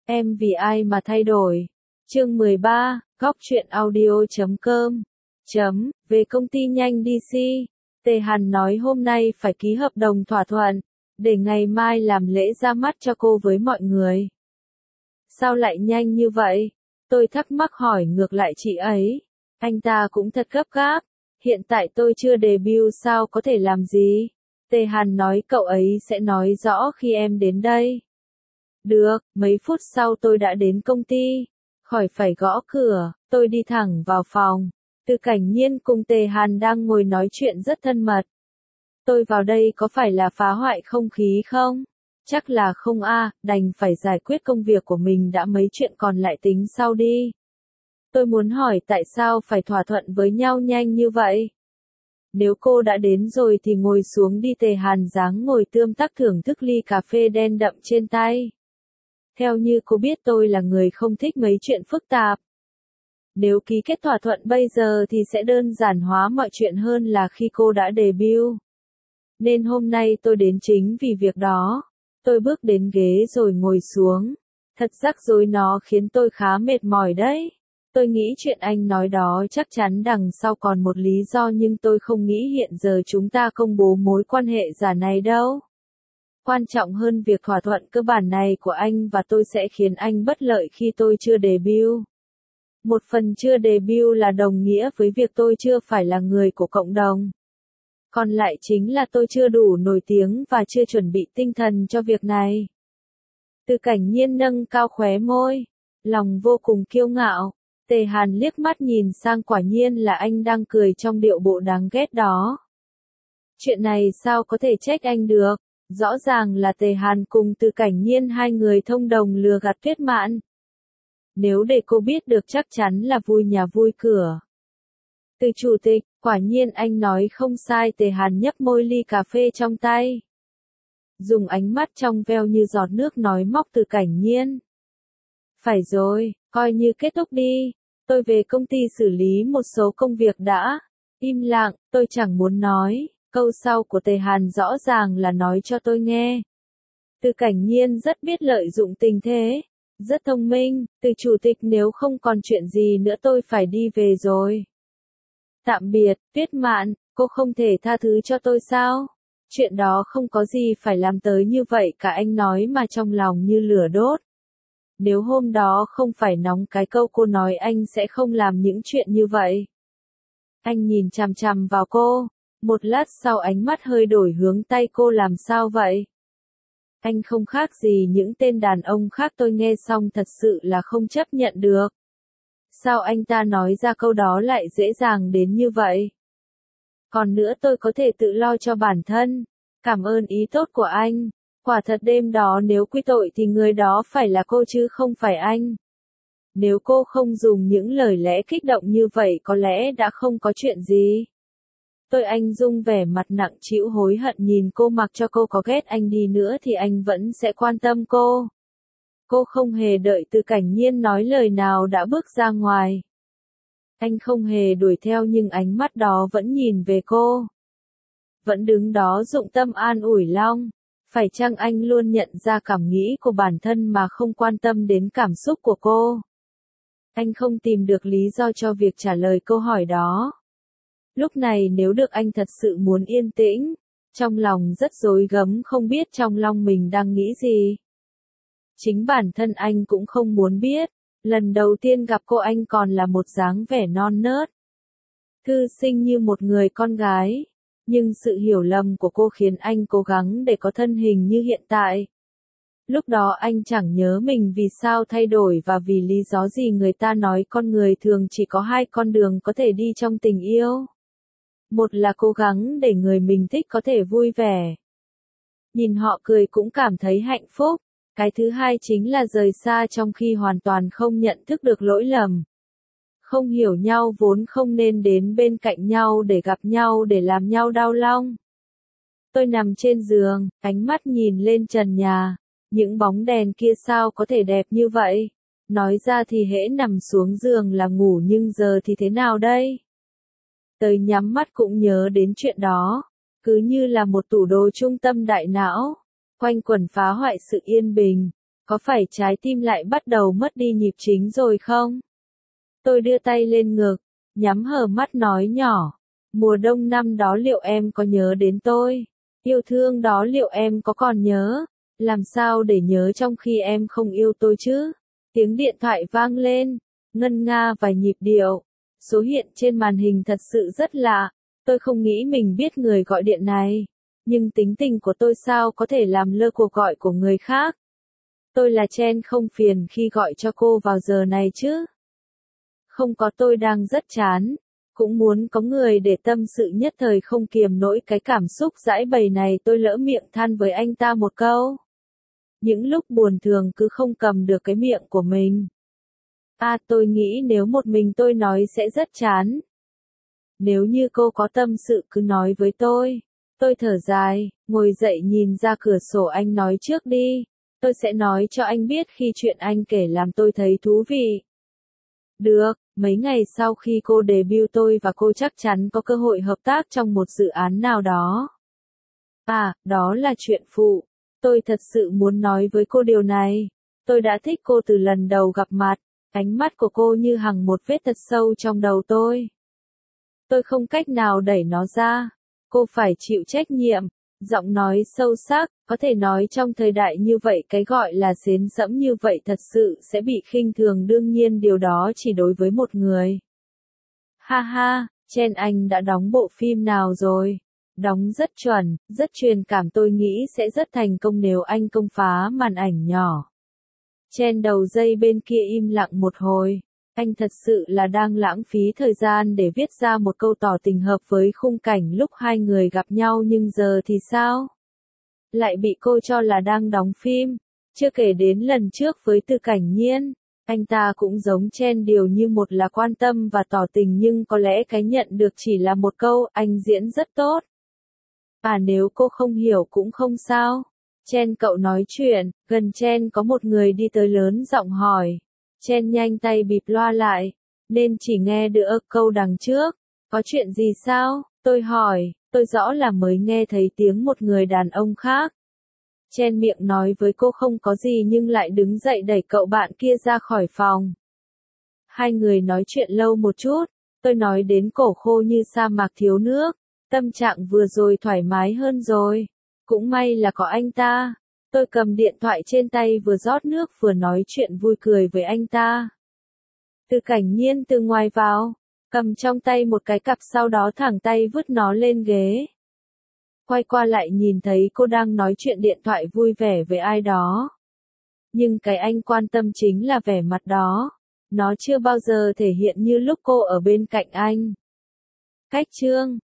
Em vì ai mà thay đổi? Chương 13, góc truyện audio.com. Về công ty nhanh DC. Tề Hàn nói hôm nay phải ký hợp đồng thỏa thuận, để ngày mai làm lễ ra mắt cho cô với mọi người. Sao lại nhanh như vậy? Tôi thắc mắc hỏi ngược lại chị ấy. Anh ta cũng thật gấp gáp. Hiện tại tôi chưa debut sao có thể làm gì? Tề Hàn nói cậu ấy sẽ nói rõ khi em đến đây. Được, mấy phút sau tôi đã đến công ty. Khỏi phải gõ cửa, tôi đi thẳng vào phòng. Từ Cảnh Nhiên cùng Tề Hàn đang ngồi nói chuyện rất thân mật. Tôi vào đây có phải là phá hoại không khí không? Chắc là không đành phải giải quyết công việc của mình đã, mấy chuyện còn lại tính sau đi. Tôi muốn hỏi tại sao phải thỏa thuận với nhau nhanh như vậy? Nếu cô đã đến rồi thì ngồi xuống đi. Tề Hàn dáng ngồi tươm tất thưởng thức ly cà phê đen đậm trên tay. Theo như cô biết tôi là người không thích mấy chuyện phức tạp. Nếu ký kết thỏa thuận bây giờ thì sẽ đơn giản hóa mọi chuyện hơn là khi cô đã debut. Nên hôm nay tôi đến chính vì việc đó. Tôi bước đến ghế rồi ngồi xuống. Thật rắc rối nó khiến tôi khá mệt mỏi đấy. Tôi nghĩ chuyện anh nói đó chắc chắn đằng sau còn một lý do, nhưng tôi không nghĩ hiện giờ chúng ta công bố mối quan hệ giả này đâu. Quan trọng hơn việc thỏa thuận cơ bản này của anh và tôi sẽ khiến anh bất lợi khi tôi chưa debut. Một phần chưa debut là đồng nghĩa với việc tôi chưa phải là người của cộng đồng. Còn lại chính là tôi chưa đủ nổi tiếng và chưa chuẩn bị tinh thần cho việc này. Từ Cảnh Nhiên nâng cao khóe môi, lòng vô cùng kiêu ngạo. Tề Hàn liếc mắt nhìn sang, quả nhiên là anh đang cười trong điệu bộ đáng ghét đó. Chuyện này sao có thể trách anh được, rõ ràng là Tề Hàn cùng Từ Cảnh Nhiên hai người thông đồng lừa gạt Tuyết Mạn. Nếu để cô biết được chắc chắn là vui nhà vui cửa. Từ chủ tịch, quả nhiên anh nói không sai. Tề Hàn nhấp môi ly cà phê trong tay. Dùng ánh mắt trong veo như giọt nước nói móc Từ Cảnh Nhiên. Phải rồi, coi như kết thúc đi. Tôi về công ty xử lý một số công việc đã. Im lặng, tôi chẳng muốn nói. Câu sau của Tề Hàn rõ ràng là nói cho tôi nghe. Từ Cảnh Nhiên rất biết lợi dụng tình thế. Rất thông minh. Từ chủ tịch, nếu không còn chuyện gì nữa tôi phải đi về rồi. Tạm biệt, Tuyết Mạn, cô không thể tha thứ cho tôi sao? Chuyện đó không có gì phải làm tới như vậy cả, anh nói mà trong lòng như lửa đốt. Nếu hôm đó không phải nóng cái câu cô nói anh sẽ không làm những chuyện như vậy. Anh nhìn chằm chằm vào cô. Một lát sau ánh mắt hơi đổi hướng, tay cô làm sao vậy? Anh không khác gì những tên đàn ông khác. Tôi nghe xong thật sự là không chấp nhận được. Sao anh ta nói ra câu đó lại dễ dàng đến như vậy? Còn nữa, tôi có thể tự lo cho bản thân. Cảm ơn ý tốt của anh. Quả thật đêm đó nếu quy tội thì người đó phải là cô chứ không phải anh. Nếu cô không dùng những lời lẽ kích động như vậy có lẽ đã không có chuyện gì. Anh dung vẻ mặt nặng trĩu hối hận nhìn cô, mặc cho cô có ghét anh đi nữa thì anh vẫn sẽ quan tâm cô. Cô không hề đợi Từ Cảnh Nhiên nói lời nào đã bước ra ngoài. Anh không hề đuổi theo nhưng ánh mắt đó vẫn nhìn về cô. Vẫn đứng đó dụng tâm an ủi Long. Phải chăng anh luôn nhận ra cảm nghĩ của bản thân mà không quan tâm đến cảm xúc của cô? Anh không tìm được lý do cho việc trả lời câu hỏi đó. Lúc này nếu được anh thật sự muốn yên tĩnh. Trong lòng rất rối gắm, không biết trong lòng mình đang nghĩ gì. Chính bản thân anh cũng không muốn biết. Lần đầu tiên gặp cô anh còn là một dáng vẻ non nớt. Thư sinh như một người con gái. Nhưng sự hiểu lầm của cô khiến anh cố gắng để có thân hình như hiện tại. Lúc đó anh chẳng nhớ mình vì sao thay đổi và vì lý do gì. Người ta nói con người thường chỉ có hai con đường có thể đi trong tình yêu. Một là cố gắng để người mình thích có thể vui vẻ. Nhìn họ cười cũng cảm thấy hạnh phúc. Cái thứ hai chính là rời xa trong khi hoàn toàn không nhận thức được lỗi lầm. Không hiểu nhau vốn không nên đến bên cạnh nhau để gặp nhau để làm nhau đau lòng. Tôi nằm trên giường, ánh mắt nhìn lên trần nhà. Những bóng đèn kia sao có thể đẹp như vậy? Nói ra thì hễ nằm xuống giường là ngủ, nhưng giờ thì thế nào đây? Tôi nhắm mắt cũng nhớ đến chuyện đó. Cứ như là một tủ đồ trung tâm đại não. Quanh quẩn phá hoại sự yên bình. Có phải trái tim lại bắt đầu mất đi nhịp chính rồi không? Tôi đưa tay lên ngực, nhắm hờ mắt nói nhỏ. Mùa đông năm đó liệu em có nhớ đến tôi? Yêu thương đó liệu em có còn nhớ? Làm sao để nhớ trong khi em không yêu tôi chứ? Tiếng điện thoại vang lên, ngân nga vài nhịp điệu. Số hiện trên màn hình thật sự rất lạ. Tôi không nghĩ mình biết người gọi điện này. Nhưng tính tình của tôi sao có thể làm lơ cuộc gọi của người khác? Tôi là Chen, không phiền khi gọi cho cô vào giờ này chứ? Không có, tôi đang rất chán. Cũng muốn có người để tâm sự, nhất thời không kiềm nổi cái cảm xúc giãi bày này, tôi lỡ miệng than với anh ta một câu. Những lúc buồn thường cứ không cầm được cái miệng của mình. Tôi nghĩ nếu một mình tôi nói sẽ rất chán. Nếu như cô có tâm sự cứ nói với tôi. Tôi thở dài, ngồi dậy nhìn ra cửa sổ. Anh nói trước đi. Tôi sẽ nói cho anh biết khi chuyện anh kể làm tôi thấy thú vị. Được, mấy ngày sau khi cô debut tôi và cô chắc chắn có cơ hội hợp tác trong một dự án nào đó. Đó là chuyện phụ. Tôi thật sự muốn nói với cô điều này. Tôi đã thích cô từ lần đầu gặp mặt. Ánh mắt của cô như hằn một vết thật sâu trong đầu tôi. Tôi không cách nào đẩy nó ra. Cô phải chịu trách nhiệm. Giọng nói sâu sắc, có thể nói trong thời đại như vậy cái gọi là xến sẫm như vậy thật sự sẽ bị khinh thường, đương nhiên điều đó chỉ đối với một người. Ha ha, Chen, anh đã đóng bộ phim nào rồi? Đóng rất chuẩn, rất truyền cảm, tôi nghĩ sẽ rất thành công nếu anh công phá màn ảnh nhỏ. Chen đầu dây bên kia im lặng một hồi. Anh thật sự là đang lãng phí thời gian để viết ra một câu tỏ tình hợp với khung cảnh lúc hai người gặp nhau, nhưng giờ thì sao? Lại bị cô cho là đang đóng phim. Chưa kể đến lần trước với Từ Cảnh Nhiên, anh ta cũng giống Chen, điều như một là quan tâm và tỏ tình, nhưng có lẽ cái nhận được chỉ là một câu anh diễn rất tốt. Nếu cô không hiểu cũng không sao. Chen, cậu nói chuyện. Gần Chen có một người đi tới lớn giọng hỏi. Chen nhanh tay bịt loa lại, nên chỉ nghe được câu đằng trước. Có chuyện gì sao? Tôi hỏi. Tôi rõ là mới nghe thấy tiếng một người đàn ông khác. Chen miệng nói với cô không có gì nhưng lại đứng dậy đẩy cậu bạn kia ra khỏi phòng. Hai người nói chuyện lâu một chút. Tôi nói đến cổ khô như sa mạc thiếu nước. Tâm trạng vừa rồi thoải mái hơn rồi. Cũng may là có anh ta. Tôi cầm điện thoại trên tay vừa rót nước vừa nói chuyện vui cười với anh ta. Từ Cảnh Nhiên từ ngoài vào, cầm trong tay một cái cặp, sau đó thẳng tay vứt nó lên ghế. Quay qua lại nhìn thấy cô đang nói chuyện điện thoại vui vẻ với ai đó. Nhưng cái anh quan tâm chính là vẻ mặt đó. Nó chưa bao giờ thể hiện như lúc cô ở bên cạnh anh. Cách chương